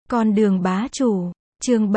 Con đường bá chủ, chương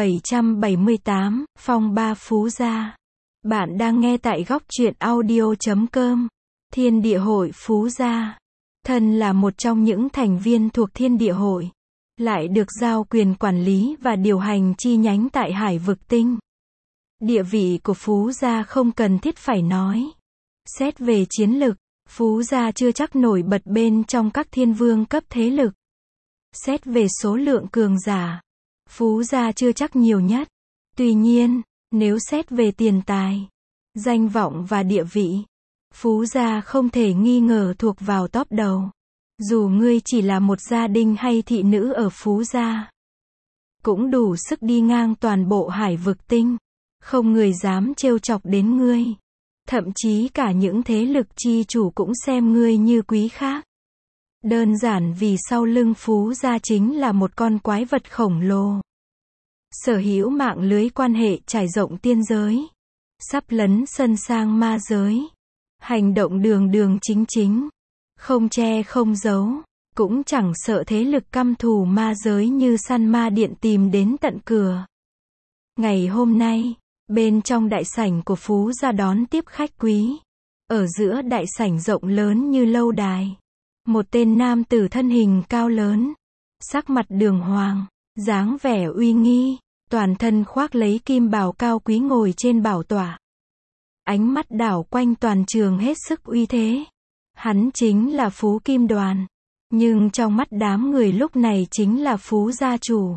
778, phong ba phú gia. Bạn đang nghe tại góc truyện audio.com. Thiên địa hội phú gia. Thân là một trong những thành viên thuộc thiên địa hội, lại được giao quyền quản lý và điều hành chi nhánh tại Hải Vực Tinh. Địa vị của phú gia không cần thiết phải nói. Xét về chiến lực, phú gia chưa chắc nổi bật bên trong các thiên vương cấp thế lực. Xét về số lượng cường giả, phú gia chưa chắc nhiều nhất. Tuy nhiên, nếu xét về tiền tài, danh vọng và địa vị, phú gia không thể nghi ngờ thuộc vào top đầu. Dù ngươi chỉ là một gia đình hay thị nữ ở phú gia, cũng đủ sức đi ngang toàn bộ Hải Vực Tinh. Không người dám trêu chọc đến ngươi. Thậm chí cả những thế lực chi chủ cũng xem ngươi như quý khác. Đơn giản vì sau lưng phú gia chính là một con quái vật khổng lồ. Sở hữu mạng lưới quan hệ trải rộng tiên giới. Sắp lấn sân sang ma giới. Hành động đường đường chính chính. Không che không giấu. Cũng chẳng sợ thế lực căm thù ma giới như săn ma điện tìm đến tận cửa. Ngày hôm nay, bên trong đại sảnh của phú gia đón tiếp khách quý. Ở giữa đại sảnh rộng lớn như lâu đài. Một tên nam tử thân hình cao lớn. Sắc mặt đường hoàng. Dáng vẻ uy nghi. Toàn thân khoác lấy kim bào cao quý ngồi trên bảo tọa. Ánh mắt đảo quanh toàn trường hết sức uy thế. Hắn chính là Phú Kim Đoàn. Nhưng trong mắt đám người lúc này chính là Phú gia chủ.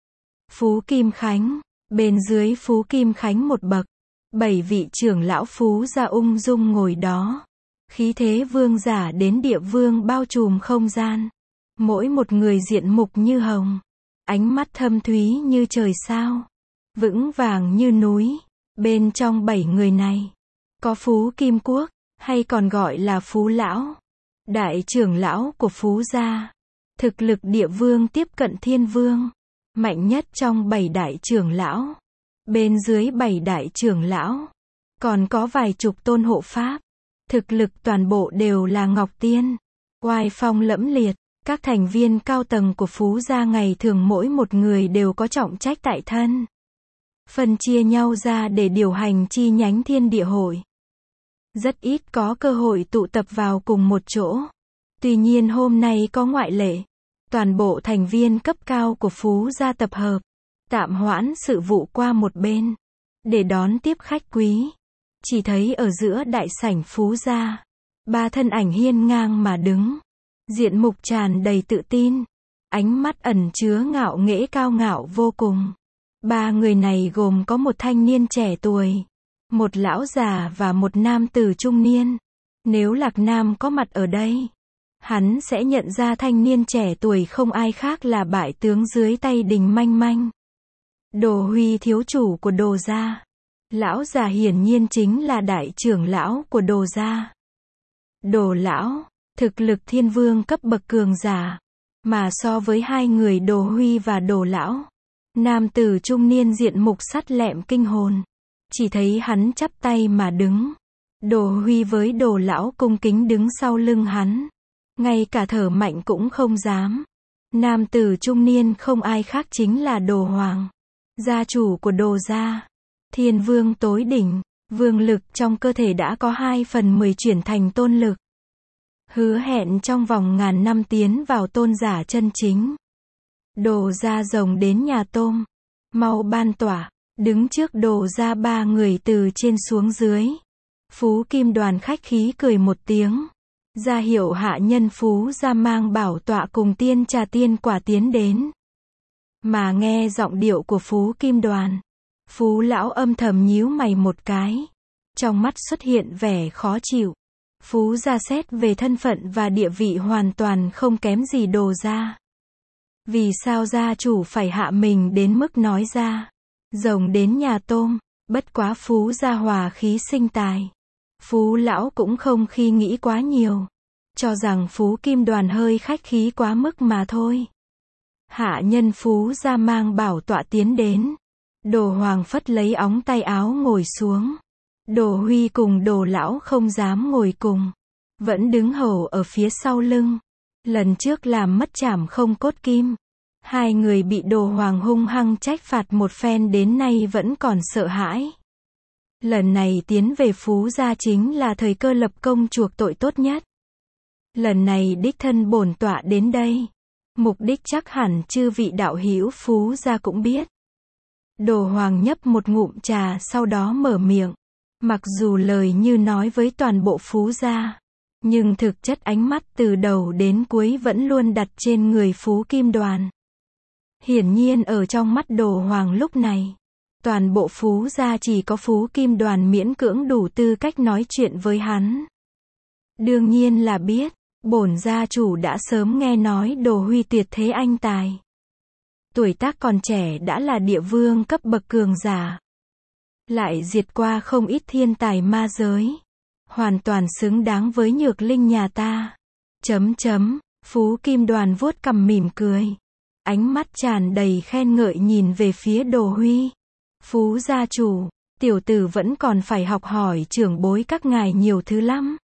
Phú Kim Khánh. Bên dưới Phú Kim Khánh một bậc, 7 vị trưởng lão Phú gia ung dung ngồi đó. Khí thế vương giả đến địa vương bao trùm không gian. Mỗi một người diện mục như hồng. Ánh mắt thâm thúy như trời sao. Vững vàng như núi. Bên trong 7 người này, có Phú Kim Quốc, hay còn gọi là Phú Lão. Đại trưởng lão của Phú gia. Thực lực địa vương tiếp cận thiên vương. Mạnh nhất trong 7 đại trưởng lão. Bên dưới 7 đại trưởng lão, còn có vài chục tôn hộ pháp. Thực lực toàn bộ đều là Ngọc Tiên. Oai phong lẫm liệt. Các thành viên cao tầng của Phú gia ngày thường mỗi một người đều có trọng trách tại thân. Phân chia nhau ra để điều hành chi nhánh thiên địa hội. Rất ít có cơ hội tụ tập vào cùng một chỗ. Tuy nhiên hôm nay có ngoại lệ. Toàn bộ thành viên cấp cao của Phú gia tập hợp. Tạm hoãn sự vụ qua một bên. Để đón tiếp khách quý. Chỉ thấy ở giữa đại sảnh Phú gia. 3 thân ảnh hiên ngang mà đứng. Diện mục tràn đầy tự tin. Ánh mắt ẩn chứa ngạo nghễ cao ngạo vô cùng. 3 người này gồm có một thanh niên trẻ tuổi. Một lão già và một nam tử trung niên. Nếu Lạc Nam có mặt ở đây, hắn sẽ nhận ra thanh niên trẻ tuổi không ai khác là bại tướng dưới tay Đình Manh Manh. Đồ Huy thiếu chủ của Đồ gia. Lão già hiển nhiên chính là đại trưởng lão của Đồ gia. Đồ lão, thực lực thiên vương cấp bậc cường giả. Mà so với hai người Đồ Huy và Đồ lão, nam tử trung niên diện mục sắt lẹm kinh hồn. Chỉ thấy hắn chắp tay mà đứng. Đồ Huy với Đồ lão cung kính đứng sau lưng hắn. Ngay cả thở mạnh cũng không dám. Nam tử trung niên không ai khác chính là Đồ Hoàng, gia chủ của Đồ gia. Thiên vương tối đỉnh, vương lực trong cơ thể đã có 2/10 chuyển thành tôn lực. Hứa hẹn trong vòng ngàn năm tiến vào tôn giả chân chính. Đồ gia rồng đến nhà tôm. Mau ban tỏa. Đứng trước Đồ gia 3 người từ trên xuống dưới. Phú Kim Đoàn khách khí cười một tiếng. Ra hiệu hạ nhân Phú gia mang bảo tọa cùng tiên trà tiên quả tiến đến. Mà nghe giọng điệu của Phú Kim Đoàn, Phú lão âm thầm nhíu mày một cái. Trong mắt xuất hiện vẻ khó chịu. Phú gia xét về thân phận và địa vị hoàn toàn không kém gì Đồ gia. Vì sao gia chủ phải hạ mình đến mức nói ra rồng đến nhà tôm? Bất quá Phú gia hòa khí sinh tài. Phú lão cũng không khi nghĩ quá nhiều. Cho rằng Phú Kim Đoàn hơi khách khí quá mức mà thôi. Hạ nhân Phú gia mang bảo tọa tiến đến. Đồ Hoàng phất lấy óng tay áo ngồi xuống. Đồ Huy cùng Đồ lão không dám ngồi cùng. Vẫn đứng hầu ở phía sau lưng. Lần trước làm mất trảm không cốt kim. Hai người bị Đồ Hoàng hung hăng trách phạt một phen đến nay vẫn còn sợ hãi. Lần này tiến về Phú gia chính là thời cơ lập công chuộc tội tốt nhất. Lần này đích thân bổn tọa đến đây, mục đích chắc hẳn chư vị đạo hữu Phú gia cũng biết. Đồ Hoàng nhấp một ngụm trà sau đó mở miệng. Mặc dù lời như nói với toàn bộ Phú gia, nhưng thực chất ánh mắt từ đầu đến cuối vẫn luôn đặt trên người Phú Kim Đoàn. Hiển nhiên ở trong mắt Đồ Hoàng lúc này, toàn bộ Phú gia chỉ có Phú Kim Đoàn miễn cưỡng đủ tư cách nói chuyện với hắn. Đương nhiên là biết, bổn gia chủ đã sớm nghe nói Đồ Huy tuyệt thế anh tài. Tuổi tác còn trẻ đã là địa vương cấp bậc cường giả. Lại diệt qua không ít thiên tài ma giới. Hoàn toàn xứng đáng với Nhược Linh nhà ta. Phú Kim Đoàn vuốt cằm mỉm cười. Ánh mắt tràn đầy khen ngợi nhìn về phía Đồ Huy. Phú gia chủ, tiểu tử vẫn còn phải học hỏi trưởng bối các ngài nhiều thứ lắm.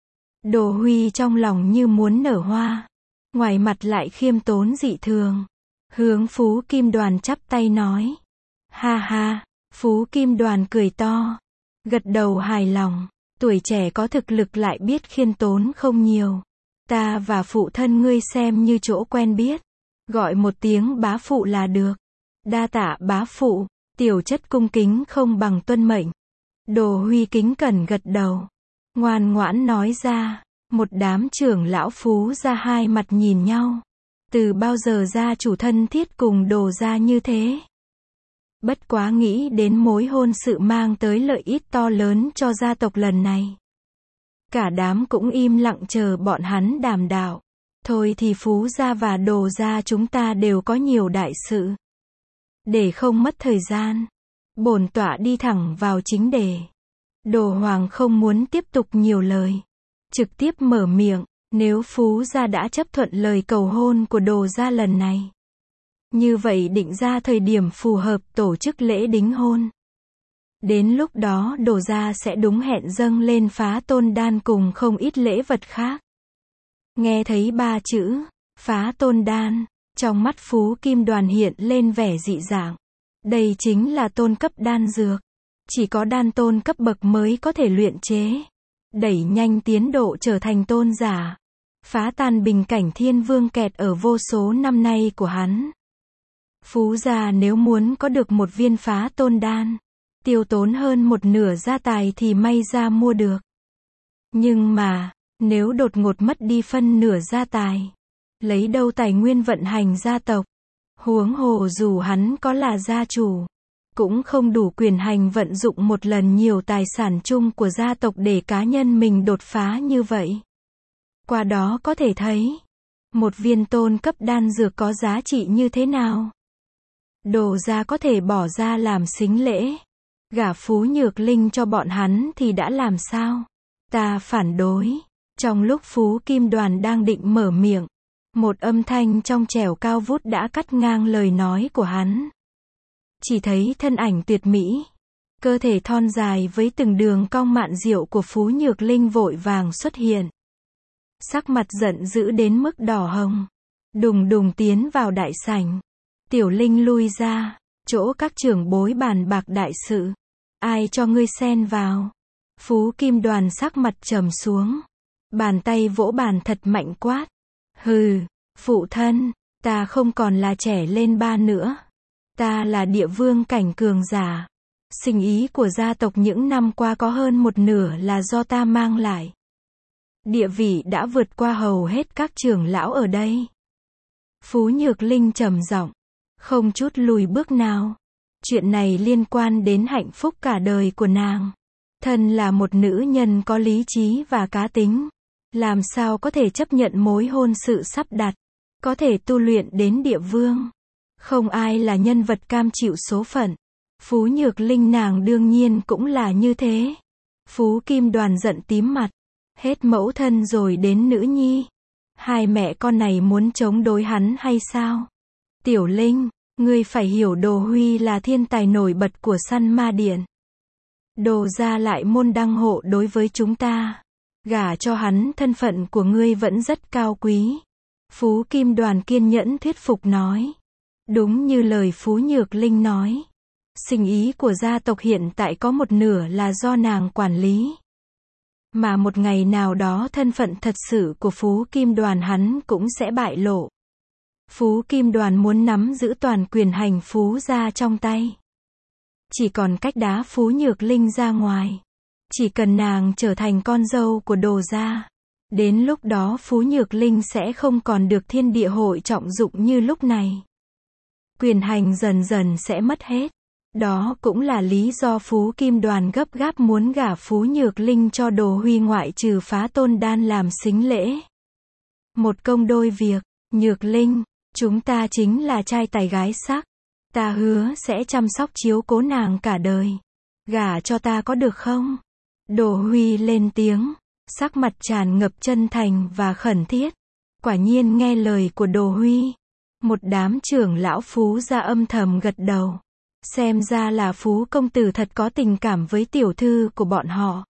Đồ Huy trong lòng như muốn nở hoa. Ngoài mặt lại khiêm tốn dị thường. Hướng Phú Kim Đoàn chắp tay nói. Ha ha, Phú Kim Đoàn cười to. Gật đầu hài lòng. Tuổi trẻ có thực lực lại biết khiêm tốn không nhiều. Ta và phụ thân ngươi xem như chỗ quen biết. Gọi một tiếng bá phụ là được. Đa tạ bá phụ, tiểu chất cung kính không bằng tuân mệnh. Đồ Huy kính cẩn gật đầu. Ngoan ngoãn nói ra. Một đám trưởng lão Phú gia hai mặt nhìn nhau. Từ bao giờ gia chủ thân thiết cùng Đồ gia như thế? Bất quá nghĩ đến mối hôn sự mang tới lợi ích to lớn cho gia tộc lần này. Cả đám cũng im lặng chờ bọn hắn đàm đạo. Thôi thì Phú gia và Đồ gia chúng ta đều có nhiều đại sự. Để không mất thời gian, bổn tọa đi thẳng vào chính đề. Đồ Hoàng không muốn tiếp tục nhiều lời. Trực tiếp mở miệng, nếu Phú gia đã chấp thuận lời cầu hôn của Đồ gia lần này. Như vậy định ra thời điểm phù hợp tổ chức lễ đính hôn. Đến lúc đó Đồ gia sẽ đúng hẹn dâng lên Phá Tôn Đan cùng không ít lễ vật khác. Nghe thấy ba chữ, Phá Tôn Đan, trong mắt Phú Kim Đoàn hiện lên vẻ dị dạng. Đây chính là tôn cấp đan dược. Chỉ có đan tôn cấp bậc mới có thể luyện chế. Đẩy nhanh tiến độ trở thành tôn giả. Phá tan bình cảnh thiên vương kẹt ở vô số năm nay của hắn. Phú gia nếu muốn có được một viên phá tôn đan, tiêu tốn hơn một nửa gia tài thì may ra mua được. Nhưng mà, nếu đột ngột mất đi phân nửa gia tài, lấy đâu tài nguyên vận hành gia tộc? Huống hồ dù hắn có là gia chủ, cũng không đủ quyền hành vận dụng một lần nhiều tài sản chung của gia tộc để cá nhân mình đột phá như vậy. Qua đó có thể thấy, một viên tôn cấp đan dược có giá trị như thế nào. Đồ gia có thể bỏ ra làm sính lễ, gả Phú Nhược Linh cho bọn hắn thì đã làm sao? Ta phản đối. Trong lúc Phú Kim Đoàn đang định mở miệng, một âm thanh trong trẻo cao vút đã cắt ngang lời nói của hắn. Chỉ thấy thân ảnh tuyệt mỹ, cơ thể thon dài với từng đường cong mạn diệu của Phú Nhược Linh vội vàng xuất hiện. Sắc mặt giận dữ đến mức đỏ hồng, đùng đùng tiến vào đại sảnh. Tiểu Linh lui ra, chỗ các trưởng bối bàn bạc đại sự. Ai cho ngươi xen vào? Phú Kim Đoàn sắc mặt trầm xuống, bàn tay vỗ bàn thật mạnh quát. Hừ, phụ thân, ta không còn là trẻ lên ba nữa. Ta là địa vương cảnh cường giả. Sinh ý của gia tộc những năm qua có hơn một nửa là do ta mang lại. Địa vị đã vượt qua hầu hết các trưởng lão ở đây. Phú Nhược Linh trầm giọng, không chút lùi bước nào. Chuyện này liên quan đến hạnh phúc cả đời của nàng. Thân là một nữ nhân có lý trí và cá tính, làm sao có thể chấp nhận mối hôn sự sắp đặt, có thể tu luyện đến địa vương. Không ai là nhân vật cam chịu số phận. Phú Nhược Linh nàng đương nhiên cũng là như thế. Phú Kim Đoàn giận tím mặt. Hết mẫu thân rồi đến nữ nhi. Hai mẹ con này muốn chống đối hắn hay sao? Tiểu Linh, ngươi phải hiểu Đồ Huy là thiên tài nổi bật của Săn Ma Điện. Đồ gia lại môn đăng hộ đối với chúng ta. Gả cho hắn thân phận của ngươi vẫn rất cao quý. Phú Kim Đoàn kiên nhẫn thuyết phục nói. Đúng như lời Phú Nhược Linh nói. Sinh ý của gia tộc hiện tại có một nửa là do nàng quản lý. Mà một ngày nào đó thân phận thật sự của Phú Kim Đoàn hắn cũng sẽ bại lộ. Phú Kim Đoàn muốn nắm giữ toàn quyền hành Phú gia trong tay. Chỉ còn cách đá Phú Nhược Linh ra ngoài. Chỉ cần nàng trở thành con dâu của Đồ gia. Đến lúc đó Phú Nhược Linh sẽ không còn được thiên địa hội trọng dụng như lúc này. Quyền hành dần dần sẽ mất hết. Đó cũng là lý do Phú Kim Đoàn gấp gáp muốn gả Phú Nhược Linh cho Đồ Huy ngoại trừ Phá Tôn Đan làm sính lễ. Một công đôi việc, Nhược Linh, chúng ta chính là trai tài gái sắc. Ta hứa sẽ chăm sóc chiếu cố nàng cả đời. Gả cho ta có được không? Đồ Huy lên tiếng, sắc mặt tràn ngập chân thành và khẩn thiết. Quả nhiên nghe lời của Đồ Huy. Một đám trưởng lão Phú gia âm thầm gật đầu. Xem ra là Phú công tử thật có tình cảm với tiểu thư của bọn họ.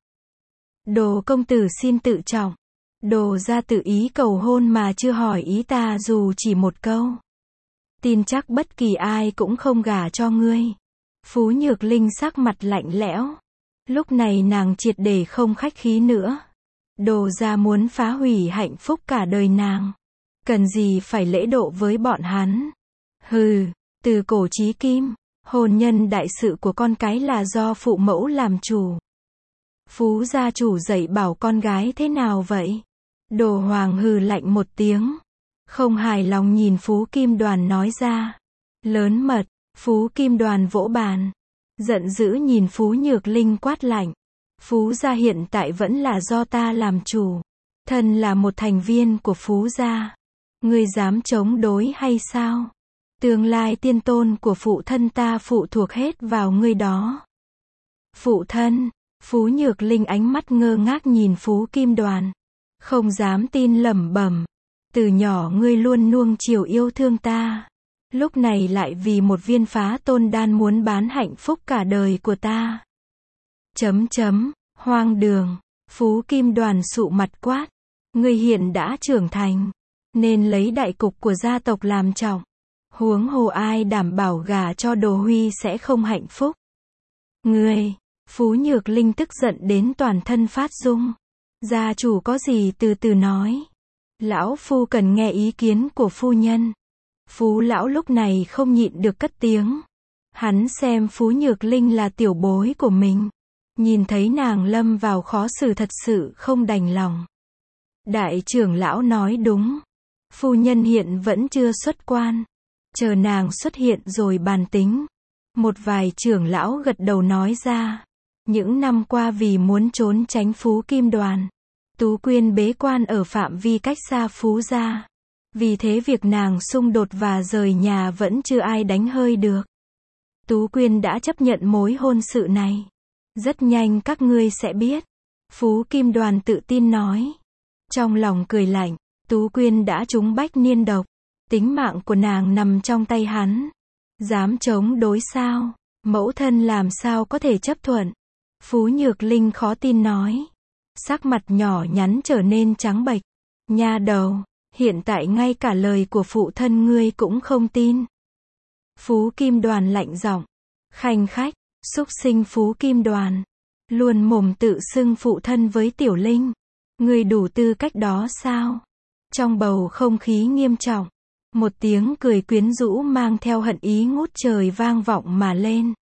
Đồ công tử xin tự trọng. Đồ gia tự ý cầu hôn mà chưa hỏi ý ta dù chỉ một câu. Tin chắc bất kỳ ai cũng không gả cho ngươi. Phú Nhược Linh sắc mặt lạnh lẽo. Lúc này nàng triệt để không khách khí nữa. Đồ gia muốn phá hủy hạnh phúc cả đời nàng. Cần gì phải lễ độ với bọn hắn. Hừ, từ cổ chí kim, hôn nhân đại sự của con cái là do phụ mẫu làm chủ. Phú gia chủ dạy bảo con gái thế nào vậy? Đồ Hoàng hừ lạnh một tiếng. Không hài lòng nhìn Phú Kim Đoàn nói ra. Lớn mật, Phú Kim Đoàn vỗ bàn. Giận dữ nhìn Phú Nhược Linh quát lạnh. Phú gia hiện tại vẫn là do ta làm chủ. Thân là một thành viên của Phú gia. Ngươi dám chống đối hay sao? Tương lai tiên tôn của phụ thân ta phụ thuộc hết vào ngươi đó. Phụ thân, Phú Nhược Linh ánh mắt ngơ ngác nhìn Phú Kim Đoàn. Không dám tin lẩm bẩm. Từ nhỏ ngươi luôn nuông chiều yêu thương ta. Lúc này lại vì một viên Phá Tôn Đan muốn bán hạnh phúc cả đời của ta. Hoang đường. Phú Kim Đoàn sụ mặt quát. Ngươi hiện đã trưởng thành. Nên lấy đại cục của gia tộc làm trọng. Huống hồ ai đảm bảo gả cho Đồ Huy sẽ không hạnh phúc. Ngươi, Phú Nhược Linh tức giận đến toàn thân phát rung. Gia chủ có gì từ từ nói. Lão phu cần nghe ý kiến của phu nhân. Phú lão lúc này không nhịn được cất tiếng. Hắn xem Phú Nhược Linh là tiểu bối của mình. Nhìn thấy nàng lâm vào khó xử thật sự không đành lòng. Đại trưởng lão nói đúng. Phu nhân hiện vẫn chưa xuất quan. Chờ nàng xuất hiện rồi bàn tính. Một vài trưởng lão gật đầu nói ra. Những năm qua vì muốn trốn tránh Phú Kim Đoàn. Tú Quyên bế quan ở phạm vi cách xa Phú gia. Vì thế việc nàng xung đột và rời nhà vẫn chưa ai đánh hơi được. Tú Quyên đã chấp nhận mối hôn sự này. Rất nhanh các ngươi sẽ biết. Phú Kim Đoàn tự tin nói. Trong lòng cười lạnh. Tú Quyên đã trúng bách niên độc. Tính mạng của nàng nằm trong tay hắn. Dám chống đối sao? Mẫu thân làm sao có thể chấp thuận? Phú Nhược Linh khó tin nói. Sắc mặt nhỏ nhắn trở nên trắng bệch. Nha đầu, hiện tại ngay cả lời của phụ thân ngươi cũng không tin. Phú Kim Đoàn lạnh giọng. Khanh khách, xúc sinh Phú Kim Đoàn. Luôn mồm tự xưng phụ thân với Tiểu Linh. Ngươi đủ tư cách đó sao? Trong bầu không khí nghiêm trọng. Một tiếng cười quyến rũ mang theo hận ý ngút trời vang vọng mà lên.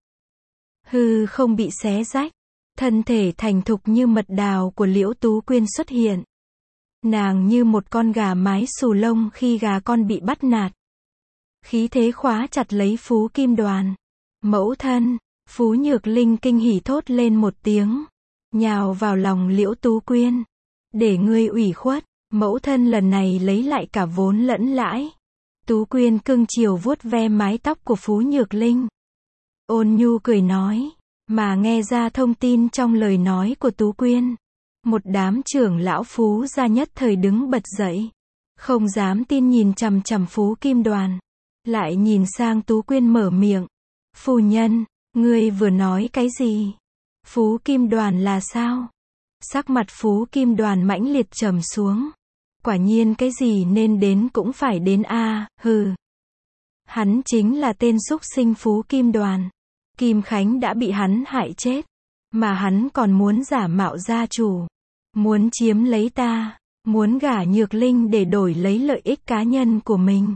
Hư không bị xé rách. Thân thể thành thục như mật đào của Liễu Tú Quyên xuất hiện. Nàng như một con gà mái xù lông khi gà con bị bắt nạt. Khí thế khóa chặt lấy Phú Kim Đoàn. Mẫu thân, Phú Nhược Linh kinh hỉ thốt lên một tiếng. Nhào vào lòng Liễu Tú Quyên. Để ngươi ủy khuất, mẫu thân lần này lấy lại cả vốn lẫn lãi. Tú Quyên cưng chiều vuốt ve mái tóc của Phú Nhược Linh. Ôn nhu cười nói. Mà nghe ra thông tin trong lời nói của Tú Quyên. Một đám trưởng lão Phú gia nhất thời đứng bật dậy. Không dám tin nhìn chằm chằm Phú Kim Đoàn. Lại nhìn sang Tú Quyên mở miệng. Phu nhân, ngươi vừa nói cái gì? Phú Kim Đoàn là sao? Sắc mặt Phú Kim Đoàn mãnh liệt trầm xuống. Quả nhiên cái gì nên đến cũng phải đến a, hừ. Hắn chính là tên xúc sinh Phú Kim Đoàn. Kim Khánh đã bị hắn hại chết. Mà hắn còn muốn giả mạo gia chủ. Muốn chiếm lấy ta. Muốn gả Nhược Linh để đổi lấy lợi ích cá nhân của mình.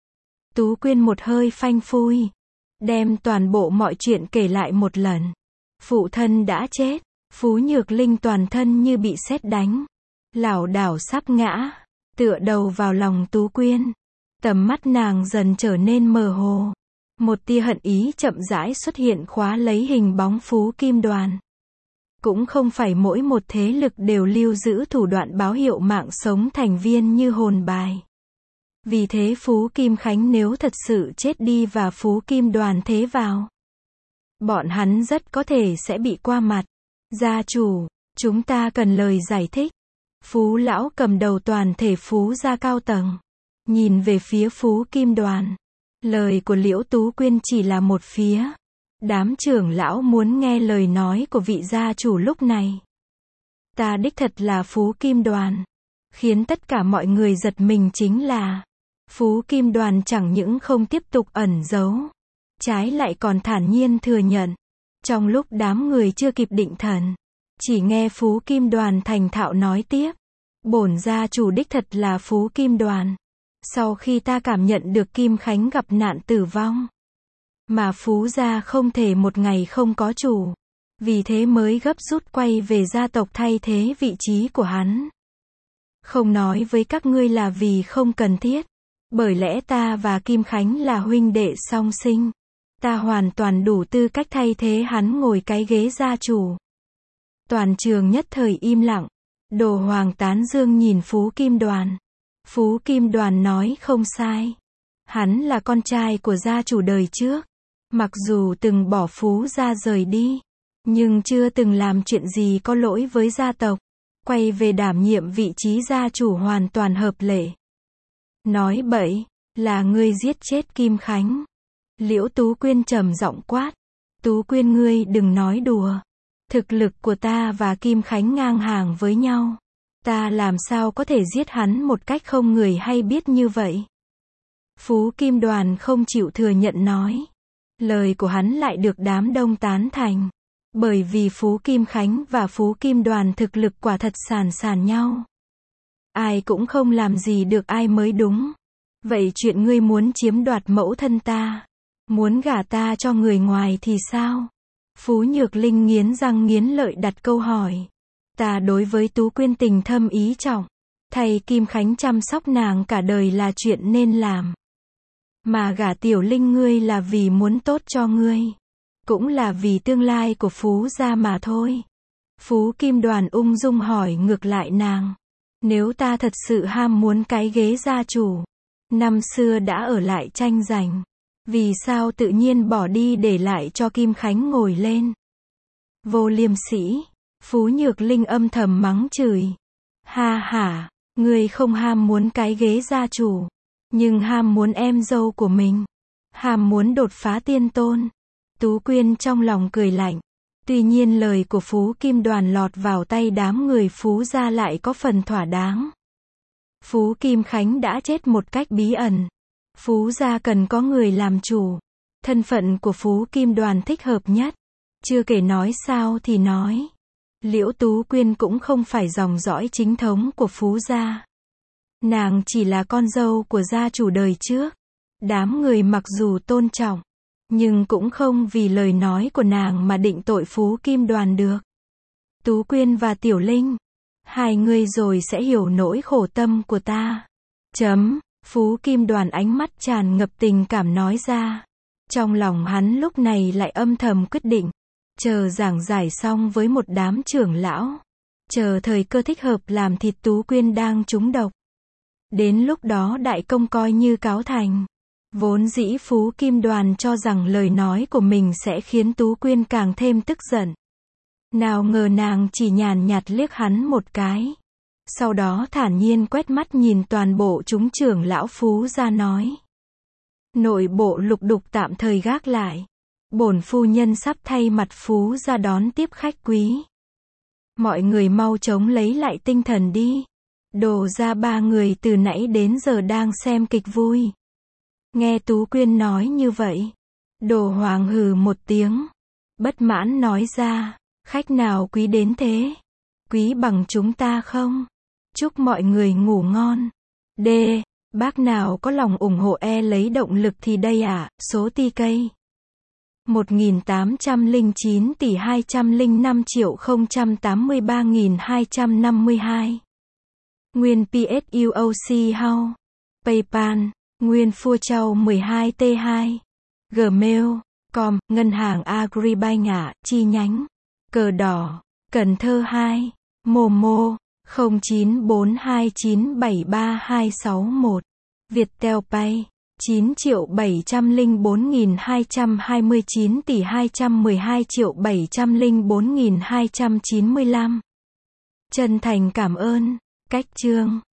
Tú Quyên một hơi phanh phui. Đem toàn bộ mọi chuyện kể lại một lần. Phụ thân đã chết. Phú Nhược Linh toàn thân như bị sét đánh. Lảo đảo sắp ngã. Tựa đầu vào lòng Tú Quyên. Tầm mắt nàng dần trở nên mơ hồ. Một tia hận ý chậm rãi xuất hiện khóa lấy hình bóng Phú Kim Đoàn. Cũng không phải mỗi một thế lực đều lưu giữ thủ đoạn báo hiệu mạng sống thành viên như hồn bài. Vì thế Phú Kim Khánh nếu thật sự chết đi và Phú Kim Đoàn thế vào, bọn hắn rất có thể sẽ bị qua mặt. Gia chủ, chúng ta cần lời giải thích. Phú lão cầm đầu toàn thể Phú gia cao tầng. Nhìn về phía Phú Kim Đoàn. Lời của Liễu Tú Quyên chỉ là một phía. Đám trưởng lão muốn nghe lời nói của vị gia chủ lúc này. Ta đích thật là Phú Kim Đoàn. Khiến tất cả mọi người giật mình chính là Phú Kim Đoàn chẳng những không tiếp tục ẩn giấu. Trái lại còn thản nhiên thừa nhận. Trong lúc đám người chưa kịp định thần. Chỉ nghe Phú Kim Đoàn thành thạo nói tiếp. Bổn gia chủ đích thật là Phú Kim Đoàn. Sau khi ta cảm nhận được Kim Khánh gặp nạn tử vong. Mà Phú gia không thể một ngày không có chủ. Vì thế mới gấp rút quay về gia tộc thay thế vị trí của hắn. Không nói với các ngươi là vì không cần thiết. Bởi lẽ ta và Kim Khánh là huynh đệ song sinh. Ta hoàn toàn đủ tư cách thay thế hắn ngồi cái ghế gia chủ. Toàn trường nhất thời im lặng. Đồ Hoàng tán dương nhìn Phú Kim Đoàn. Phú Kim Đoàn nói không sai. Hắn là con trai của gia chủ đời trước. Mặc dù từng bỏ Phú gia rời đi. Nhưng chưa từng làm chuyện gì có lỗi với gia tộc. Quay về đảm nhiệm vị trí gia chủ hoàn toàn hợp lệ. Nói bậy, là ngươi giết chết Kim Khánh. Liễu Tú Quyên trầm giọng quát. Tú Quyên ngươi đừng nói đùa. Thực lực của ta và Kim Khánh ngang hàng với nhau. Ta làm sao có thể giết hắn một cách không người hay biết như vậy? Phú Kim Đoàn không chịu thừa nhận nói. Lời của hắn lại được đám đông tán thành. Bởi vì Phú Kim Khánh và Phú Kim Đoàn thực lực quả thật sàn nhau. Ai cũng không làm gì được ai mới đúng. Vậy chuyện ngươi muốn chiếm đoạt mẫu thân ta, muốn gả ta cho người ngoài thì sao? Phú Nhược Linh nghiến răng nghiến lợi đặt câu hỏi. Ta đối với Tú Quyên tình thâm ý trọng. Thầy Kim Khánh chăm sóc nàng cả đời là chuyện nên làm. Mà gả Tiểu Linh ngươi là vì muốn tốt cho ngươi. Cũng là vì tương lai của Phú gia mà thôi. Phú Kim Đoàn ung dung hỏi ngược lại nàng. Nếu ta thật sự ham muốn cái ghế gia chủ, năm xưa đã ở lại tranh giành, vì sao tự nhiên bỏ đi để lại cho Kim Khánh ngồi lên? Vô liêm sỉ. Phú Nhược Linh âm thầm mắng chửi. Ha ha, ngươi không ham muốn cái ghế gia chủ, nhưng ham muốn em dâu của mình, ham muốn đột phá tiên tôn. Tú Quyên trong lòng cười lạnh. Tuy nhiên lời của Phú Kim Đoàn lọt vào tay đám người Phú gia lại có phần thỏa đáng. Phú Kim Khánh đã chết một cách bí ẩn. Phú gia cần có người làm chủ. Thân phận của Phú Kim Đoàn thích hợp nhất. Chưa kể nói sao thì nói. Liễu Tú Quyên cũng không phải dòng dõi chính thống của Phú gia. Nàng chỉ là con dâu của gia chủ đời trước. Đám người mặc dù tôn trọng, nhưng cũng không vì lời nói của nàng mà định tội Phú Kim Đoàn được. Tú Quyên và Tiểu Linh, hai người rồi sẽ hiểu nỗi khổ tâm của ta. Phú Kim Đoàn ánh mắt tràn ngập tình cảm nói ra. Trong lòng hắn lúc này lại âm thầm quyết định. Chờ giảng giải xong với một đám trưởng lão. Chờ thời cơ thích hợp làm thịt Tú Quyên đang trúng độc. Đến lúc đó đại công coi như cáo thành. Vốn dĩ Phú Kim Đoàn cho rằng lời nói của mình sẽ khiến Tú Quyên càng thêm tức giận. Nào ngờ nàng chỉ nhàn nhạt liếc hắn một cái. Sau đó thản nhiên quét mắt nhìn toàn bộ chúng trưởng lão Phú gia nói. Nội bộ lục đục tạm thời gác lại. Bổn phu nhân sắp thay mặt Phú gia đón tiếp khách quý. Mọi người mau chóng lấy lại tinh thần đi. Đồ ra ba người từ nãy đến giờ đang xem kịch vui. Nghe Tú Quyên nói như vậy, Đồ Hoàng hừ một tiếng, bất mãn nói ra, khách nào quý đến thế? Quý bằng chúng ta không? Chúc mọi người ngủ ngon. D. Bác nào có lòng ủng hộ lấy động lực thì đây ạ, số TK 1.809 tỷ 205 triệu 083.252. Nguyên PSUOC Hao. PayPal. Nguyên Phua Châu 12T2. Gmail.com. Ngân hàng Agribank chi nhánh Cờ Đỏ, Cần Thơ 2. Momo 0942973261. Viettel Pay 9.704.229 tỷ 212.704.295. Chân thành cảm ơn. Cách chương